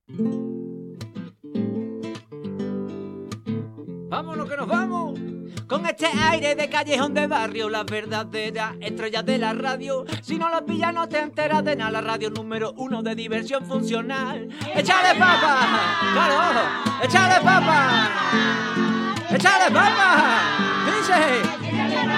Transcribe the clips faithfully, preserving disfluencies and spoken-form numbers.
Vámonos que nos vamos. Con este aire de callejón de barrio, las verdaderas estrellas de la radio. Si no las pillas no te enteras de nada. La radio número uno de diversión funcional. ¡Échale papa! ¡Claro! ¡Échale papa! ¡Échale papa! ¡Dice!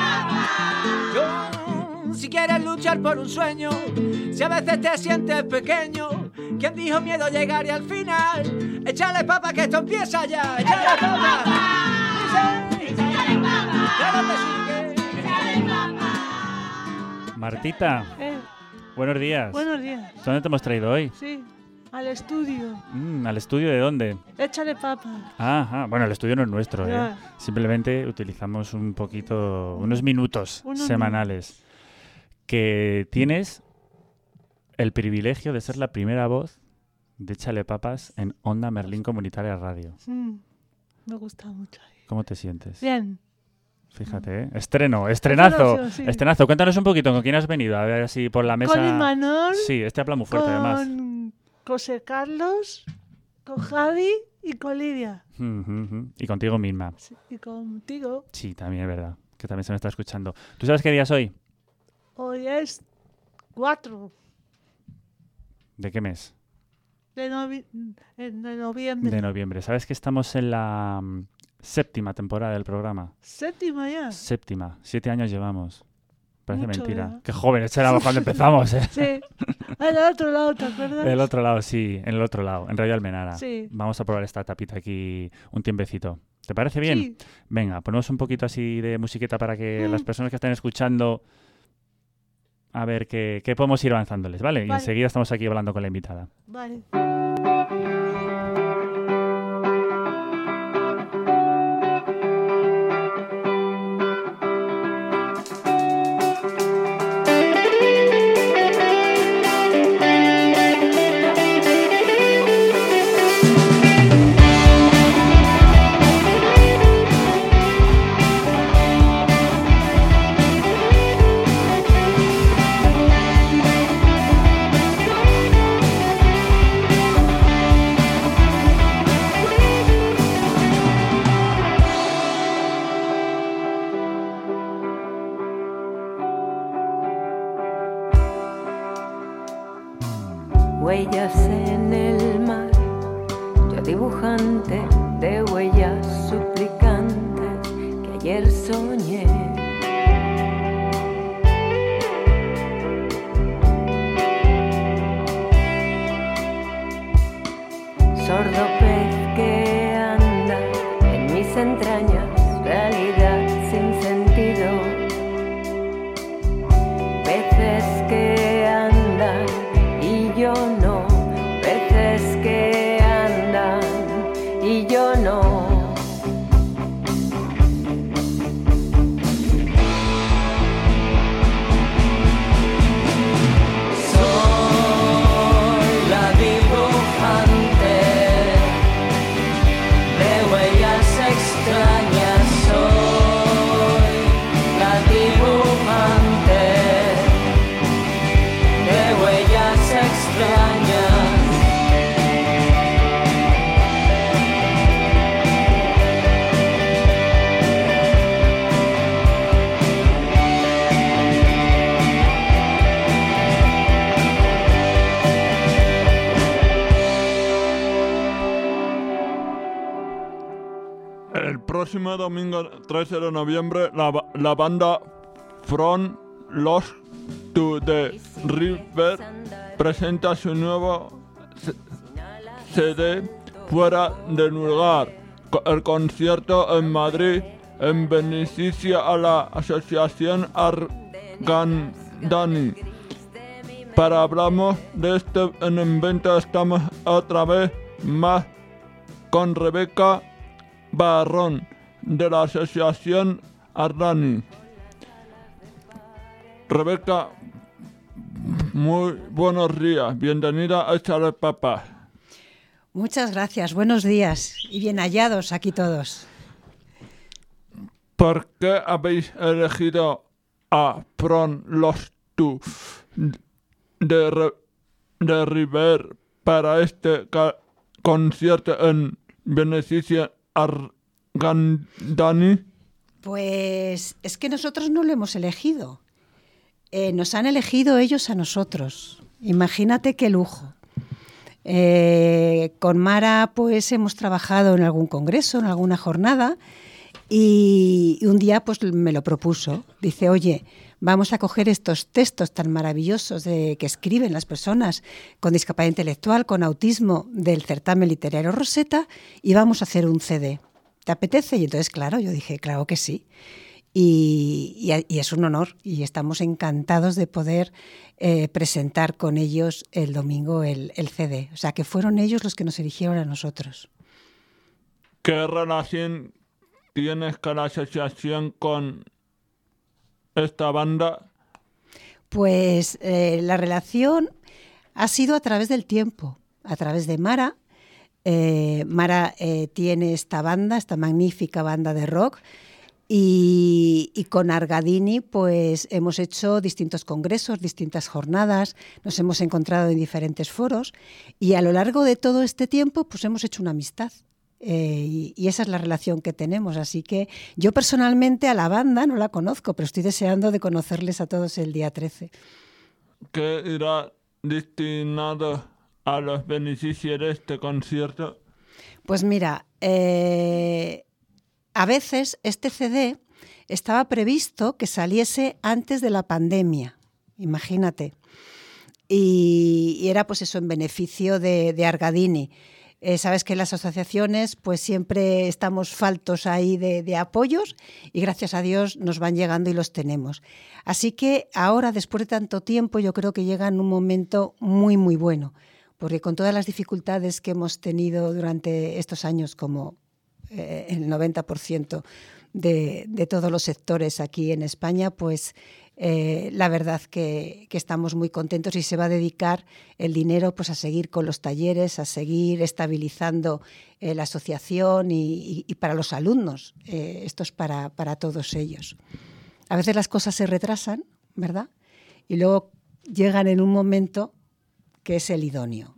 Yo, si quieres luchar por un sueño, si a veces te sientes pequeño, ¿quién dijo miedo llegar y al final? ¡Échale papa que esto empieza ya! ¡Échale papa! ¡Dice! Martita, Eh, buenos días. buenos días. ¿Dónde te hemos traído hoy? Sí, al estudio. Mm, ¿Al estudio de dónde? Échale papa. Ajá, bueno, el estudio no es nuestro, ¿eh? Ya. Simplemente utilizamos un poquito, unos minutos Unos semanales. Que tienes el privilegio de ser la primera voz de Échale Papas en Onda Merlín Comunitaria Radio. Mm, me gusta mucho. ¿Cómo te sientes? Bien. Fíjate, ¿eh? Estreno, estrenazo. Estrenazo, sí. Estrenazo. Cuéntanos un poquito con quién has venido. A ver si por la mesa... Con Imanol, Sí, este habla muy fuerte además. con José Carlos, con Javi y con Lidia. Mm, mm, mm. Y contigo misma. Sí, y contigo. Sí, también es verdad. Que también se me está escuchando. ¿Tú sabes qué día es hoy? Hoy es cuatro ¿De qué mes? de, novi- eh, de noviembre. De noviembre. ¿Sabes que estamos en la mm, séptima temporada del programa? Séptima ya. Séptima. Siete años llevamos. Parece Mucho, mentira. ¿verdad? Qué jóvenes éramos cuando empezamos, ¿eh? Sí. En el otro lado, ¿te acuerdas? El otro lado, sí. En el otro lado. En Radio Almenara. Sí. Vamos a probar esta tapita aquí un tiempecito. ¿Te parece bien? Sí. Venga, ponemos un poquito así de musiqueta para que Mm. las personas que estén escuchando a ver qué, qué podemos ir avanzándoles, ¿vale? Y Vale. enseguida estamos aquí hablando con la invitada. Vale. Huellas en el mar, yo dibujante de huellas suplicantes que ayer soñé. Sordo pez que anda en mis entrañas, realidad sin sentido. Peces que andan y yo no, peces que andan y yo no. Soy la dibujante de huellas extrañas, soy la dibujante de huellas extrañas. El próximo domingo trece de noviembre, la, ba- la banda From Lost to the River presenta su nuevo c- C D Fuera de Lugar. Co- El concierto en Madrid en beneficio a la Asociación Argandani. Para hablamos de este en evento estamos otra vez más con Rebeca Barrón de la Asociación Ardani. Rebeca, muy buenos días, bienvenida a Échale Papas. Muchas gracias, buenos días y bien hallados aquí todos. ¿Por qué habéis elegido a From Lost to de, Re- de River para este ca- concierto en beneficio Argandani? Pues es que nosotros no lo hemos elegido. Eh, nos han elegido ellos a nosotros. Imagínate qué lujo. Eh, con Mara pues hemos trabajado en algún congreso, en alguna jornada, y, y un día pues me lo propuso. Dice, oye, vamos a coger estos textos tan maravillosos de, que escriben las personas con discapacidad intelectual, con autismo, del certamen literario Rosetta, y vamos a hacer un C D. ¿Te apetece? Y entonces, claro, yo dije, claro que sí. Y, y, y es un honor y estamos encantados de poder eh, presentar con ellos el domingo el, el C D. O sea, que fueron ellos los que nos eligieron a nosotros. ¿Qué relación tienes con la asociación con esta banda? Pues eh, la relación ha sido a través del tiempo, a través de Mara. Eh, Mara eh, tiene esta banda, esta magnífica banda de rock. Y, y con Argadini pues hemos hecho distintos congresos, distintas jornadas, nos hemos encontrado en diferentes foros y a lo largo de todo este tiempo pues hemos hecho una amistad eh, y, y esa es la relación que tenemos. Así que yo personalmente a la banda no la conozco, pero estoy deseando de conocerles a todos el día trece. ¿Qué irá destinado a los beneficios de este concierto? Pues mira, eh, a veces este C D estaba previsto que saliese antes de la pandemia, imagínate, y, y era pues eso en beneficio de, de Argadini. Eh, sabes que las asociaciones pues siempre estamos faltos ahí de, de apoyos y gracias a Dios nos van llegando y los tenemos. Así que ahora, después de tanto tiempo, yo creo que llega en un momento muy, muy bueno, porque con todas las dificultades que hemos tenido durante estos años, como eh, el noventa por ciento de, de todos los sectores aquí en España, pues eh, la verdad que, que estamos muy contentos y se va a dedicar el dinero pues a seguir con los talleres, a seguir estabilizando eh, la asociación y, y, y para los alumnos. Eh, esto es para, para todos ellos. A veces las cosas se retrasan, ¿verdad? Y luego llegan en un momento que es el idóneo.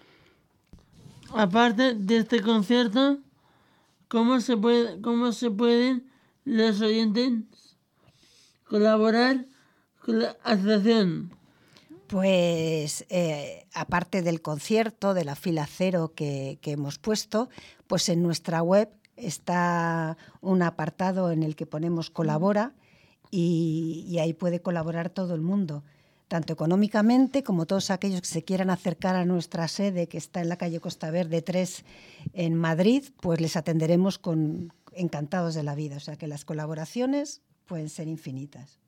Aparte de este concierto, ¿cómo se puede, cómo se pueden los oyentes colaborar con la asociación? Pues eh, aparte del concierto, de la fila cero que, que hemos puesto, pues en nuestra web está un apartado en el que ponemos colabora y, y ahí puede colaborar todo el mundo, tanto económicamente como todos aquellos que se quieran acercar a nuestra sede, que está en la calle Costa Verde tres en Madrid, pues les atenderemos con encantados de la vida. O sea que las colaboraciones pueden ser infinitas.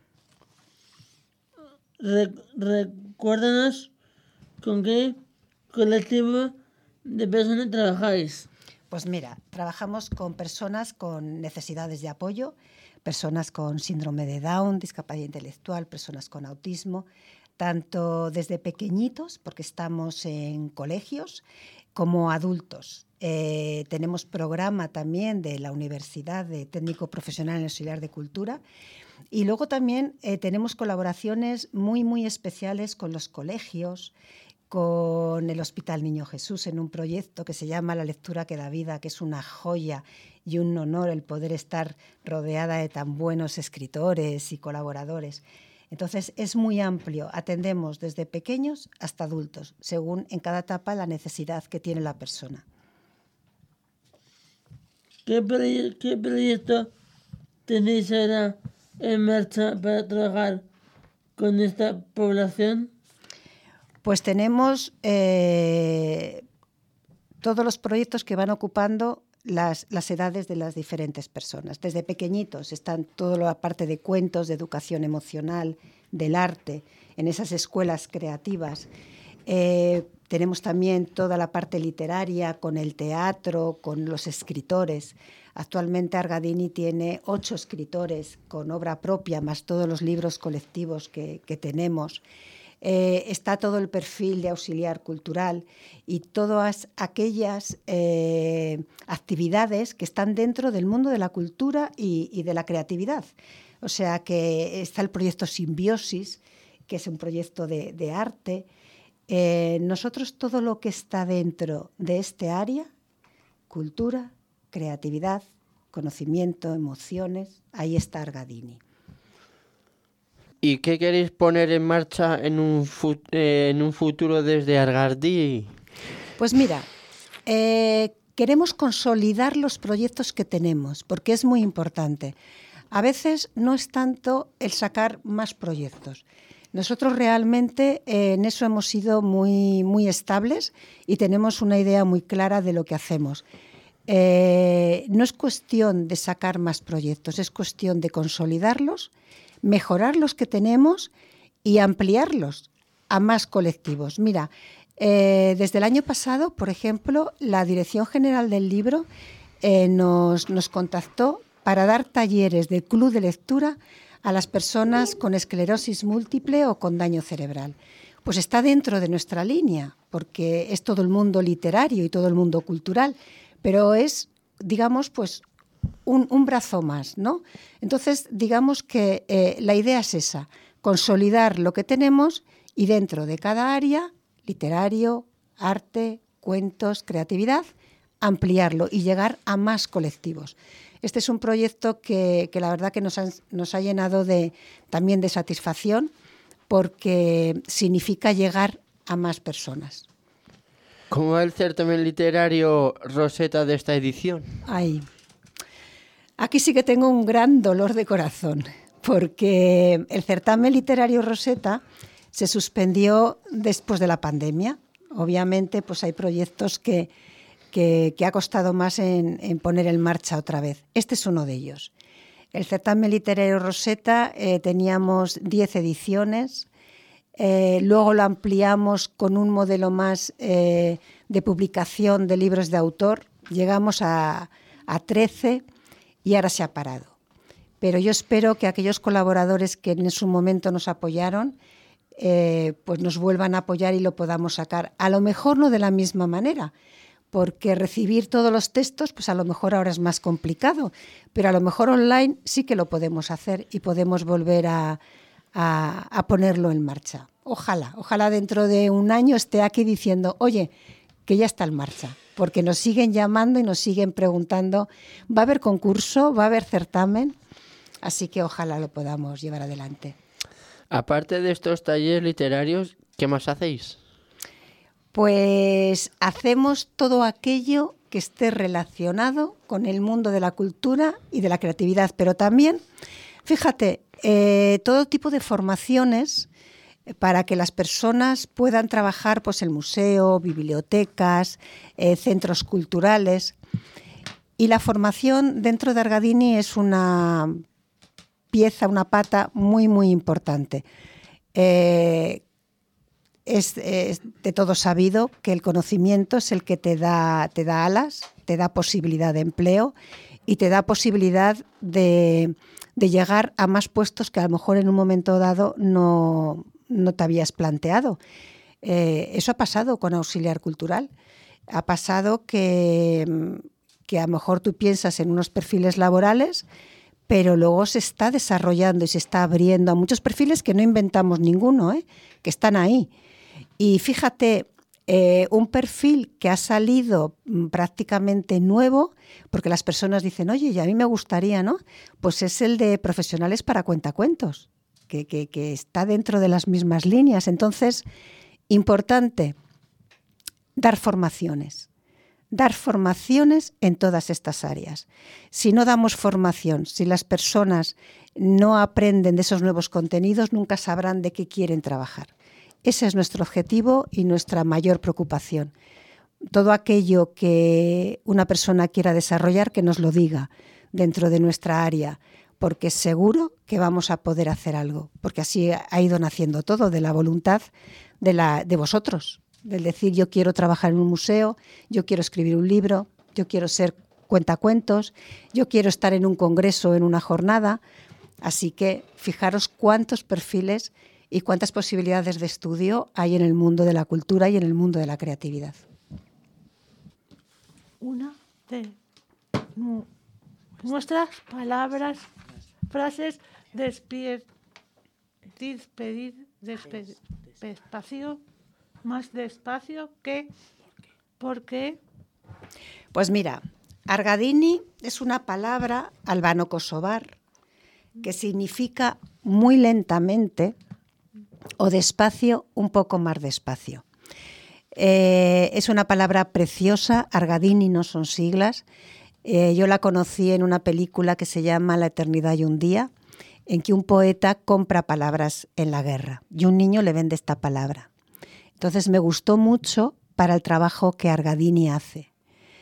Re- recuérdanos con qué colectivo de personas trabajáis. Pues mira, trabajamos con personas con necesidades de apoyo, personas con síndrome de Down, discapacidad intelectual, personas con autismo, tanto desde pequeñitos, porque estamos en colegios, como adultos. Eh, tenemos programa también de la Universidad de Técnico Profesional en Auxiliar de Cultura y luego también eh, tenemos colaboraciones muy, muy especiales con los colegios, con el Hospital Niño Jesús en un proyecto que se llama La Lectura que da vida, que es una joya y un honor el poder estar rodeada de tan buenos escritores y colaboradores. Entonces es muy amplio, atendemos desde pequeños hasta adultos, según en cada etapa la necesidad que tiene la persona. ¿Qué, proye- qué proyecto tenéis ahora en marcha para trabajar con esta población? Pues tenemos eh, todos los proyectos que van ocupando las, las edades de las diferentes personas. Desde pequeñitos están toda la parte de cuentos, de educación emocional, del arte, en esas escuelas creativas. Eh, tenemos también toda la parte literaria con el teatro, con los escritores. Actualmente Argadini tiene ocho escritores con obra propia, más todos los libros colectivos que, que tenemos. Eh, está todo el perfil de auxiliar cultural y todas aquellas eh, actividades que están dentro del mundo de la cultura y, y de la creatividad. O sea que está el proyecto Simbiosis, que es un proyecto de, de arte, Eh, nosotros todo lo que está dentro de este área, cultura, creatividad, conocimiento, emociones, ahí está Argadini. ¿Y qué queréis poner en marcha en un, fu- eh, en un futuro desde Argadini? Pues mira, eh, queremos consolidar los proyectos que tenemos, porque es muy importante. A veces no es tanto el sacar más proyectos. Nosotros realmente eh, en eso hemos sido muy, muy estables y tenemos una idea muy clara de lo que hacemos. Eh, no es cuestión de sacar más proyectos, es cuestión de consolidarlos, mejorar los que tenemos y ampliarlos a más colectivos. Mira, eh, desde el año pasado, por ejemplo, la Dirección General del Libro eh, nos, nos contactó para dar talleres de club de lectura a las personas con esclerosis múltiple o con daño cerebral. Pues está dentro de nuestra línea, porque es todo el mundo literario y todo el mundo cultural, pero es, digamos, pues un, un brazo más, ¿no? Entonces, digamos que eh, la idea es esa, consolidar lo que tenemos y dentro de cada área, literario, arte, cuentos, creatividad, ampliarlo y llegar a más colectivos. Este es un proyecto que, que la verdad que nos ha, nos ha llenado de, también de satisfacción porque significa llegar a más personas. ¿Cómo va el certamen literario Rosetta de esta edición? Ay, aquí sí que tengo un gran dolor de corazón porque el certamen literario Rosetta se suspendió después de la pandemia. Obviamente, pues hay proyectos que Que, que ha costado más en, en poner en marcha otra vez. Este es uno de ellos. El certamen literario Rosetta eh, teníamos diez ediciones, eh, luego lo ampliamos con un modelo más eh, de publicación de libros de autor, llegamos a, a trece y ahora se ha parado. Pero yo espero que aquellos colaboradores que en su momento nos apoyaron eh, pues nos vuelvan a apoyar y lo podamos sacar. A lo mejor no de la misma manera, porque recibir todos los textos, pues a lo mejor ahora es más complicado, pero a lo mejor online sí que lo podemos hacer y podemos volver a, a, a ponerlo en marcha. Ojalá, ojalá dentro de un año esté aquí diciendo, oye, que ya está en marcha, porque nos siguen llamando y nos siguen preguntando, ¿va a haber concurso? ¿Va a haber certamen? Así que ojalá lo podamos llevar adelante. Aparte de estos talleres literarios, ¿qué más hacéis? Pues hacemos todo aquello que esté relacionado con el mundo de la cultura y de la creatividad, pero también, fíjate, eh, todo tipo de formaciones para que las personas puedan trabajar pues, en museo, bibliotecas, eh, centros culturales. Y la formación dentro de Argadini es una pieza, una pata muy, muy importante. Eh, Es, es de todo sabido que el conocimiento es el que te da, te da alas, te da posibilidad de empleo y te da posibilidad de, de llegar a más puestos que a lo mejor en un momento dado no, no te habías planteado. Eh, eso ha pasado con auxiliar cultural. Ha pasado que, que a lo mejor tú piensas en unos perfiles laborales, pero luego se está desarrollando y se está abriendo a muchos perfiles que no inventamos ninguno, ¿eh? Que están ahí. Y fíjate, eh, un perfil que ha salido prácticamente nuevo, porque las personas dicen, oye, y a mí me gustaría, ¿no? Pues es el de profesionales para cuentacuentos, que, que, que está dentro de las mismas líneas. Entonces, importante, dar formaciones. Dar formaciones en todas estas áreas. Si no damos formación, si las personas no aprenden de esos nuevos contenidos, nunca sabrán de qué quieren trabajar. Ese es nuestro objetivo y nuestra mayor preocupación. Todo aquello que una persona quiera desarrollar, que nos lo diga dentro de nuestra área, porque seguro que vamos a poder hacer algo, porque así ha ido naciendo todo, de la voluntad de, la, de vosotros, del decir yo quiero trabajar en un museo, yo quiero escribir un libro, yo quiero ser cuentacuentos, yo quiero estar en un congreso, en una jornada. Así que fijaros cuántos perfiles y cuántas posibilidades de estudio hay en el mundo de la cultura y en el mundo de la creatividad. Una de nu- nuestras palabras, frases, despedir, despedir, despedir, despacio, más despacio. ¿Qué? ¿Por qué? Pues mira, Argadini es una palabra albano-kosovar que significa muy lentamente o despacio, un poco más despacio. Eh, es una palabra preciosa, Argadini no son siglas. Eh, yo la conocí en una película que se llama La eternidad y un día, en que un poeta compra palabras en la guerra y un niño le vende esta palabra. Entonces me gustó mucho para el trabajo que Argadini hace.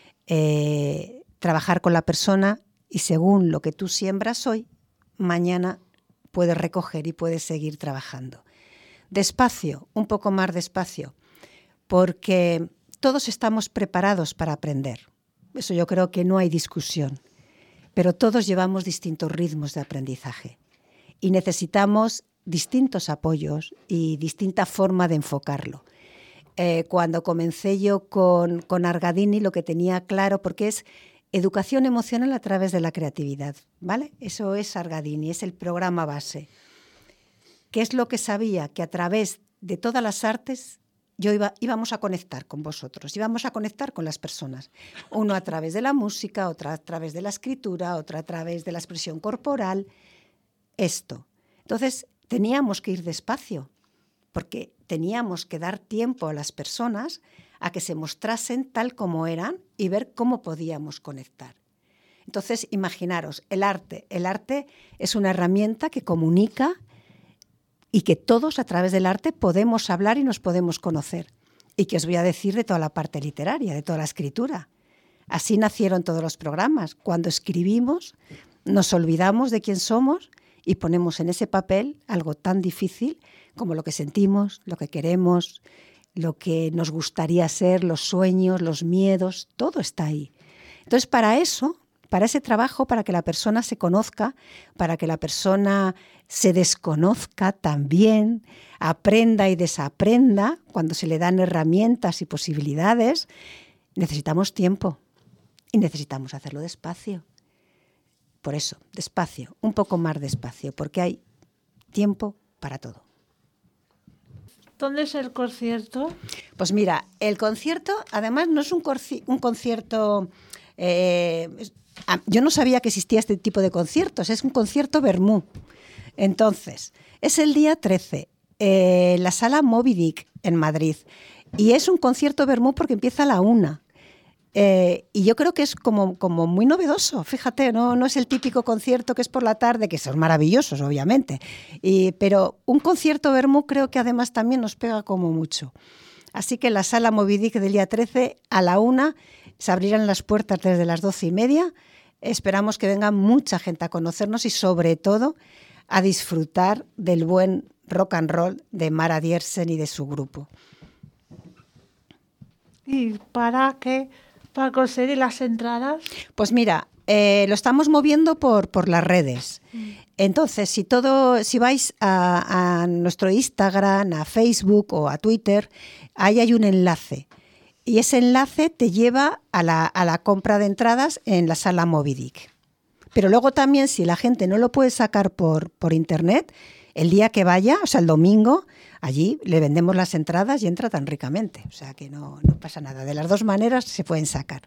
Eh, trabajar con la persona y según lo que tú siembras hoy, mañana puedes recoger y puedes seguir trabajando. Despacio, un poco más despacio, porque todos estamos preparados para aprender. Eso yo creo que no hay discusión, pero todos llevamos distintos ritmos de aprendizaje y necesitamos distintos apoyos y distinta forma de enfocarlo. Eh, cuando comencé yo con, con Argadini, lo que tenía claro, porque es educación emocional a través de la creatividad, ¿vale? Eso es Argadini, es el programa base. ¿Qué es lo que sabía? Que a través de todas las artes yo iba, íbamos a conectar con vosotros, íbamos a conectar con las personas. Uno a través de la música, otra a través de la escritura, otra a través de la expresión corporal. Esto. Entonces, teníamos que ir despacio, porque teníamos que dar tiempo a las personas a que se mostrasen tal como eran y ver cómo podíamos conectar. Entonces, imaginaros, el arte. El arte es una herramienta que comunica y que todos a través del arte podemos hablar y nos podemos conocer. Y que os voy a decir de toda la parte literaria, de toda la escritura. Así nacieron todos los programas. Cuando escribimos, nos olvidamos de quién somos y ponemos en ese papel algo tan difícil como lo que sentimos, lo que queremos, lo que nos gustaría ser, los sueños, los miedos, todo está ahí. Entonces, para eso, para ese trabajo, para que la persona se conozca, para que la persona se desconozca también, aprenda y desaprenda, cuando se le dan herramientas y posibilidades, necesitamos tiempo y necesitamos hacerlo despacio. Por eso, despacio, un poco más despacio, porque hay tiempo para todo. ¿Dónde es el concierto? Pues mira, el concierto, además, no es un, corci- un concierto... Eh, es- ah, yo no sabía que existía este tipo de conciertos, es un concierto vermú. Entonces, es el día trece, eh, en la sala Moby Dick, en Madrid. Y es un concierto vermú porque empieza a la una. Eh, y yo creo que es como, como muy novedoso, fíjate, ¿no? No es el típico concierto que es por la tarde, que son maravillosos, obviamente, y, pero un concierto vermú creo que además también nos pega como mucho. Así que en la sala Moby Dick del día trece a la una se abrirán las puertas desde las doce y media. Esperamos que venga mucha gente a conocernos y sobre todo a disfrutar del buen rock and roll de Mara Diersen y de su grupo. ¿Y para qué? ¿Para conseguir las entradas? Pues mira, eh, lo estamos moviendo por, por las redes. Entonces, si todo, si vais a, a nuestro Instagram, a Facebook o a Twitter, ahí hay un enlace. Y ese enlace te lleva a la, a la compra de entradas en la sala Moby Dick. Pero luego también, si la gente no lo puede sacar por, por internet, el día que vaya, o sea, el domingo, allí le vendemos las entradas y entra tan ricamente. O sea, que no, no pasa nada. De las dos maneras se pueden sacar.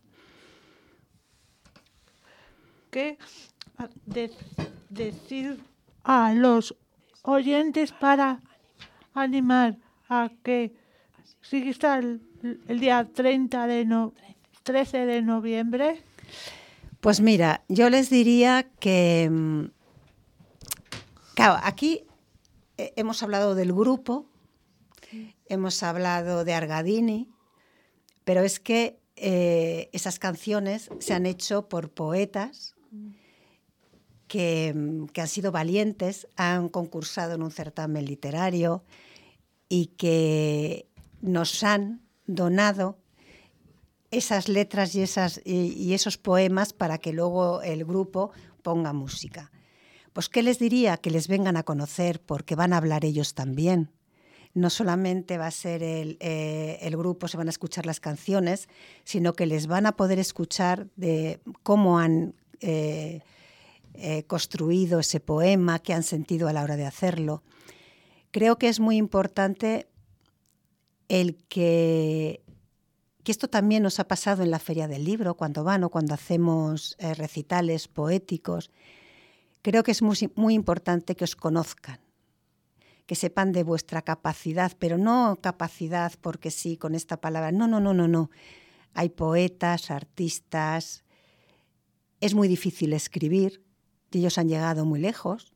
¿Qué de- decir a los oyentes para animar a que si está el, el día treinta de no, trece de noviembre? Pues mira, yo les diría que, mm, claro, aquí eh, hemos hablado del grupo, hemos hablado de Argadini, pero es que eh, esas canciones se han hecho por poetas que, mm, que han sido valientes, han concursado en un certamen literario y que nos han donado esas letras y, esas, y, y esos poemas para que luego el grupo ponga música. Pues, ¿qué les diría? Que les vengan a conocer porque van a hablar ellos también. No solamente va a ser el, eh, el grupo, se van a escuchar las canciones, sino que les van a poder escuchar de cómo han eh, eh, construido ese poema, qué han sentido a la hora de hacerlo. Creo que es muy importante el que, que esto también nos ha pasado en la Feria del Libro, cuando van o cuando hacemos eh, recitales poéticos. Creo que es muy, muy importante que os conozcan, que sepan de vuestra capacidad, pero no capacidad porque sí, con esta palabra. No, no, no, no, no. Hay poetas, artistas. Es muy difícil escribir, y ellos han llegado muy lejos.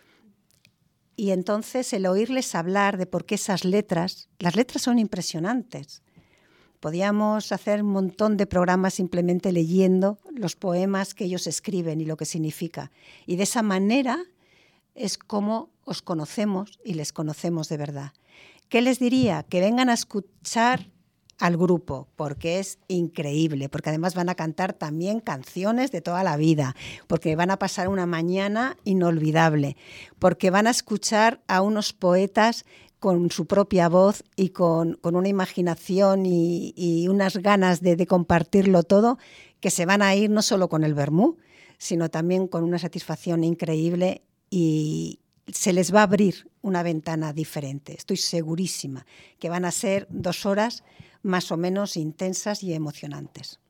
Y entonces el oírles hablar de por qué esas letras, las letras son impresionantes. Podíamos hacer un montón de programas simplemente leyendo los poemas que ellos escriben y lo que significa. Y de esa manera es como os conocemos y les conocemos de verdad. ¿Qué les diría? Que vengan a escuchar al grupo, porque es increíble, porque además van a cantar también canciones de toda la vida, porque van a pasar una mañana inolvidable, porque van a escuchar a unos poetas con su propia voz y con, con una imaginación y, y unas ganas de, de compartirlo todo, que se van a ir no solo con el vermú, sino también con una satisfacción increíble y se les va a abrir una ventana diferente. Estoy segurísima que van a ser dos horas más o menos intensas y emocionantes.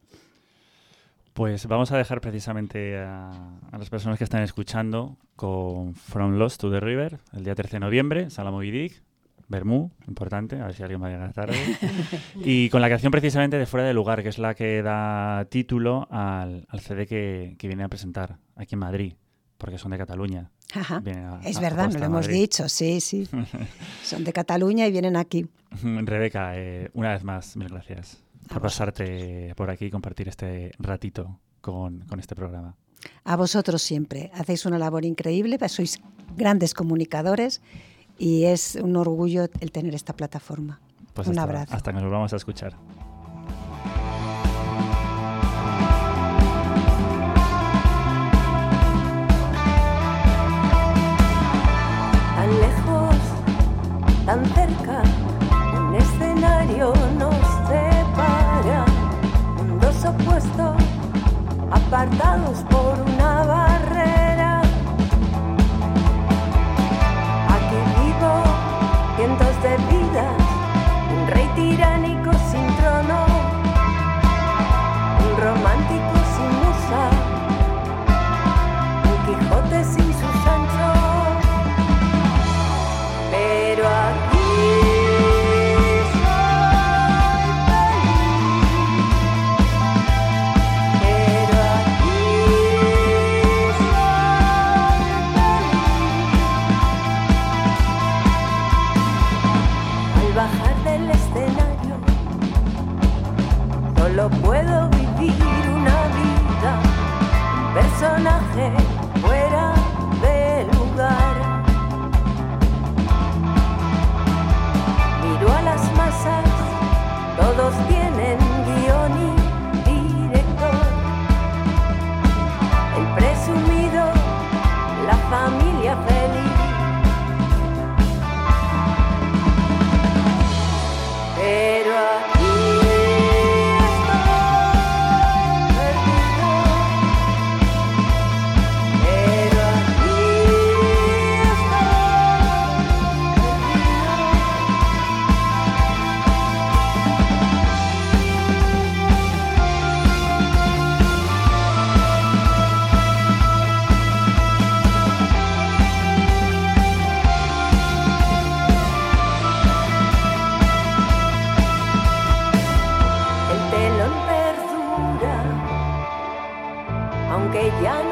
Pues vamos a dejar precisamente a, a las personas que están escuchando con From Lost to the River, el día trece de noviembre, Sala Moby Dick, Bermú, importante, a ver si alguien va a llegar tarde, y con la canción precisamente de Fuera de Lugar, que es la que da título al, al C D que, que viene a presentar aquí en Madrid, porque son de Cataluña. Ajá. A, es a, verdad, nos lo hemos Madrid. dicho, sí, sí. Son de Cataluña y vienen aquí. Rebeca, eh, una vez más, mil gracias A por vos. pasarte por aquí y compartir este ratito con, con este programa. A vosotros siempre. Hacéis una labor increíble, sois grandes comunicadores y es un orgullo el tener esta plataforma. Pues un hasta, abrazo. Hasta que nos volvamos a escuchar. Tan lejos, tan cerca, un escenario nos separa, mundos opuestos, apartados por una barrera. Aquí vivo cientos de vidas, un rey tiránico sin trono, un romántico sin musa, un Quijote sin su Sancho. Pero aquí soy feliz, pero aquí soy feliz. Al bajar del escenario, solo puedo vivir una vida, un personaje fuera de lugar. Miro a las masas, todos tienen guión y director. El presumido, la familia feliz. Pero aquí estoy perdido. Pero aquí estoy el telón perdura, aunque ya no